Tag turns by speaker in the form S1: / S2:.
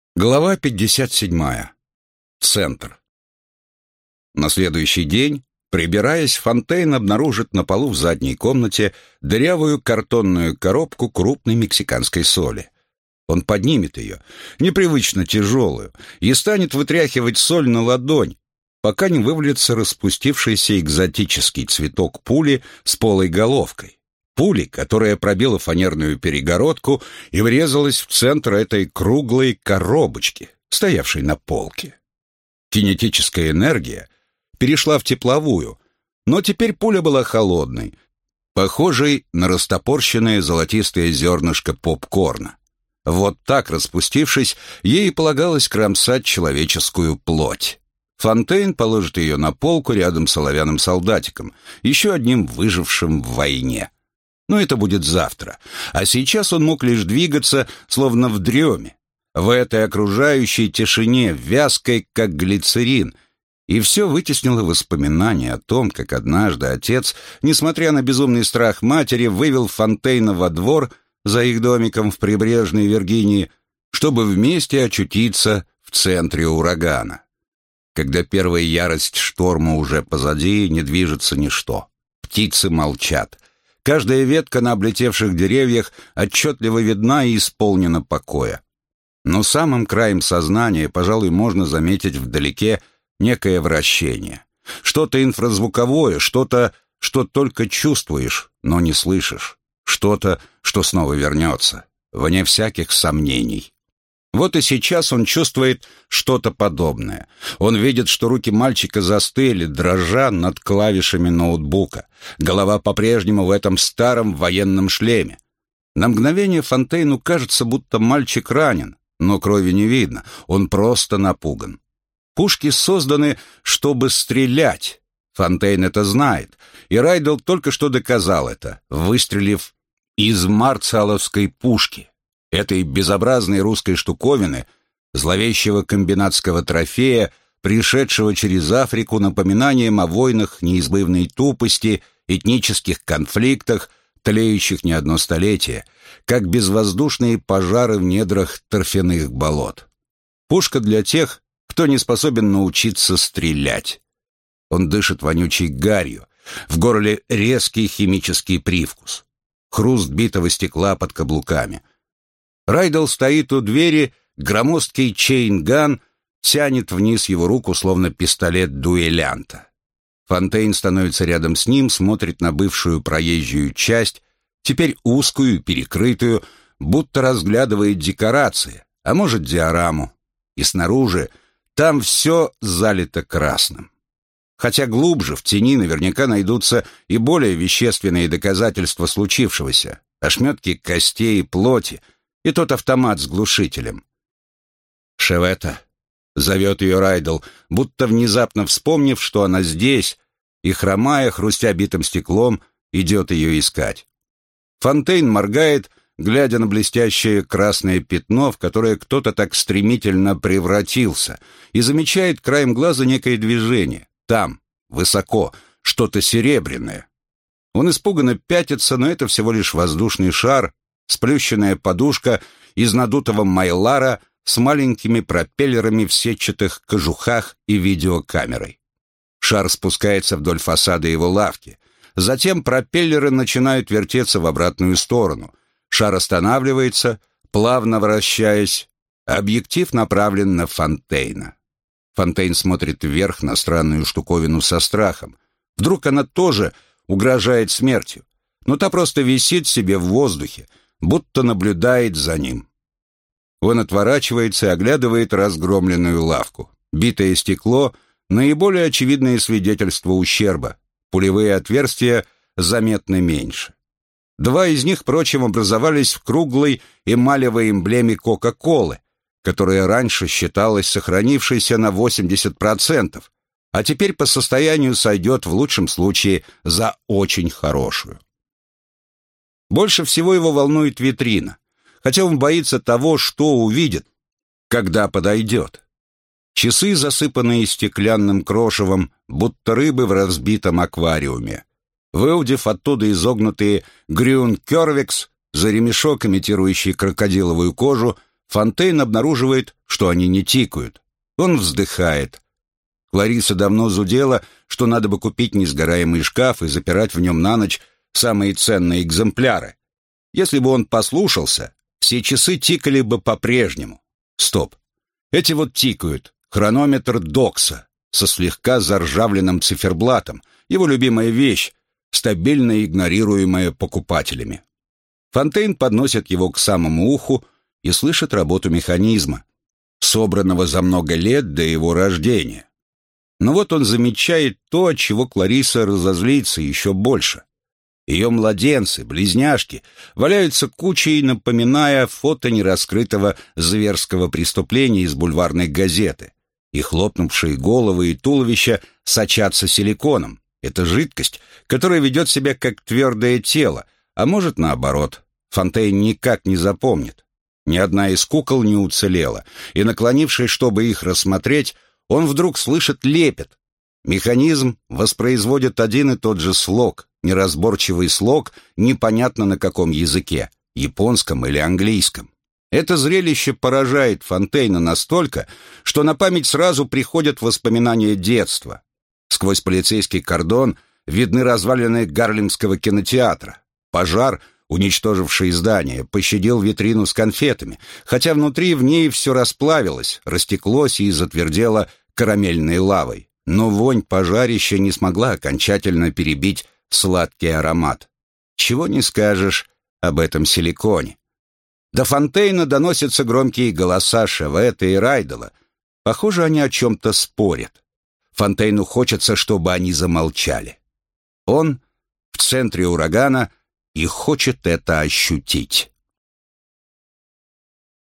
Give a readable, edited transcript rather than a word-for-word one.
S1: Глава 57. Центр. На следующий день, прибираясь, Фонтейн обнаружит на полу в задней комнате дырявую картонную коробку крупной мексиканской соли. Он поднимет ее, непривычно тяжелую, и станет вытряхивать соль на ладонь, пока не вывалится распустившийся экзотический цветок пули с полой головкой. Пули, которая пробила фанерную перегородку и врезалась в центр этой круглой коробочки, стоявшей на полке. Кинетическая энергия перешла в тепловую, но теперь пуля была холодной, похожей на растопорщенное золотистое зернышко попкорна. Вот так, распустившись, ей полагалось кромсать человеческую плоть. Фонтейн положит ее на полку рядом с оловянным солдатиком, еще одним выжившим в войне. Но это будет завтра. А сейчас он мог лишь двигаться, словно в дреме, в этой окружающей тишине, вязкой, как глицерин. И все вытеснило воспоминания о том, как однажды отец, несмотря на безумный страх матери, вывел Фонтейна во двор за их домиком в прибрежной Виргинии, чтобы вместе очутиться в центре урагана. Когда первая ярость шторма уже позади, не движется ничто. Птицы молчат. Каждая ветка на облетевших деревьях отчетливо видна и исполнена покоя. Но самым краем сознания, пожалуй, можно заметить вдалеке некое вращение. Что-то инфразвуковое, что-то, что только чувствуешь, но не слышишь. Что-то, что снова вернется, вне всяких сомнений. Вот и сейчас он чувствует что-то подобное. Он видит, что руки мальчика застыли, дрожа над клавишами ноутбука. Голова по-прежнему в этом старом военном шлеме. На мгновение Фонтейну кажется, будто мальчик ранен, но крови не видно, он просто напуган. Пушки созданы, чтобы стрелять. Фонтейн это знает, и Райдл только что доказал это, выстрелив из марциаловской пушки. Этой безобразной русской штуковины, зловещего комбинатского трофея, пришедшего через Африку напоминанием о войнах неизбывной тупости, этнических конфликтах, тлеющих не одно столетие, как безвоздушные пожары в недрах торфяных болот. Пушка для тех, кто не способен научиться стрелять. Он дышит вонючей гарью, в горле резкий химический привкус, хруст битого стекла под каблуками. Райдл стоит у двери, громоздкий чейн-ган тянет вниз его руку, словно пистолет дуэлянта. Фонтейн становится рядом с ним, смотрит на бывшую проезжую часть, теперь узкую, перекрытую, будто разглядывает декорации, а может диораму. И снаружи там все залито красным. Хотя глубже, в тени, наверняка найдутся и более вещественные доказательства случившегося, ошметки костей и плоти, и тот автомат с глушителем. «Шевета», — зовет ее Райдл, будто внезапно вспомнив, что она здесь, и, хромая, хрустя битым стеклом, идет ее искать. Фонтейн моргает, глядя на блестящее красное пятно, в которое кто-то так стремительно превратился, и замечает краем глаза некое движение. Там, высоко, что-то серебряное. Он испуганно пятится, но это всего лишь воздушный шар, сплющенная подушка из надутого майлара с маленькими пропеллерами в сетчатых кожухах и видеокамерой. Шар спускается вдоль фасада его лавки. Затем пропеллеры начинают вертеться в обратную сторону. Шар останавливается, плавно вращаясь. Объектив направлен на Фонтейна. Фонтейн смотрит вверх на странную штуковину со страхом. Вдруг она тоже угрожает смертью, но та просто висит себе в воздухе, будто наблюдает за ним. Он отворачивается и оглядывает разгромленную лавку. Битое стекло — наиболее очевидное свидетельство ущерба. Пулевые отверстия заметно меньше. Два из них, впрочем, образовались в круглой эмалевой эмблеме Кока-Колы, которая раньше считалась сохранившейся на 80%, а теперь по состоянию сойдет в лучшем случае за очень хорошую. Больше всего его волнует витрина, хотя он боится того, что увидит, когда подойдет. Часы, засыпанные стеклянным крошевом, будто рыбы в разбитом аквариуме. Выудив оттуда изогнутые Грюн-Кёрвекс за ремешок, имитирующий крокодиловую кожу, Фонтейн обнаруживает, что они не тикают. Он вздыхает. Клариса давно зудела, что надо бы купить несгораемый шкаф и запирать в нем на ночь самые ценные экземпляры. Если бы он послушался, все часы тикали бы по-прежнему. Стоп. Эти вот тикают. Хронометр Докса со слегка заржавленным циферблатом. Его любимая вещь, стабильно игнорируемая покупателями. Фонтейн подносит его к самому уху и слышит работу механизма, собранного за много лет до его рождения. Но вот он замечает то, от чего Клариса разозлится еще больше. Ее младенцы, близняшки, валяются кучей, напоминая фото нераскрытого зверского преступления из бульварной газеты. Их лопнувшие головы и туловища сочатся силиконом. Это жидкость, которая ведет себя как твердое тело, а может наоборот. Фонтейн никак не запомнит. Ни одна из кукол не уцелела, и, наклонившись, чтобы их рассмотреть, он вдруг слышит лепет. Механизм воспроизводит один и тот же слог, неразборчивый слог, непонятно на каком языке, японском или английском. Это зрелище поражает Фонтейна настолько, что на память сразу приходят воспоминания детства. Сквозь полицейский кордон видны развалины Гарлемского кинотеатра. Пожар, уничтоживший здание, пощадил витрину с конфетами, хотя внутри в ней все расплавилось, растеклось и затвердело карамельной лавой. Но вонь пожарища не смогла окончательно перебить сладкий аромат. Чего не скажешь об этом силиконе. До Фонтейна доносятся громкие голоса Шеветта и Райдела. Похоже, они о чем-то спорят. Фонтейну хочется, чтобы они замолчали. Он в центре урагана и хочет это ощутить.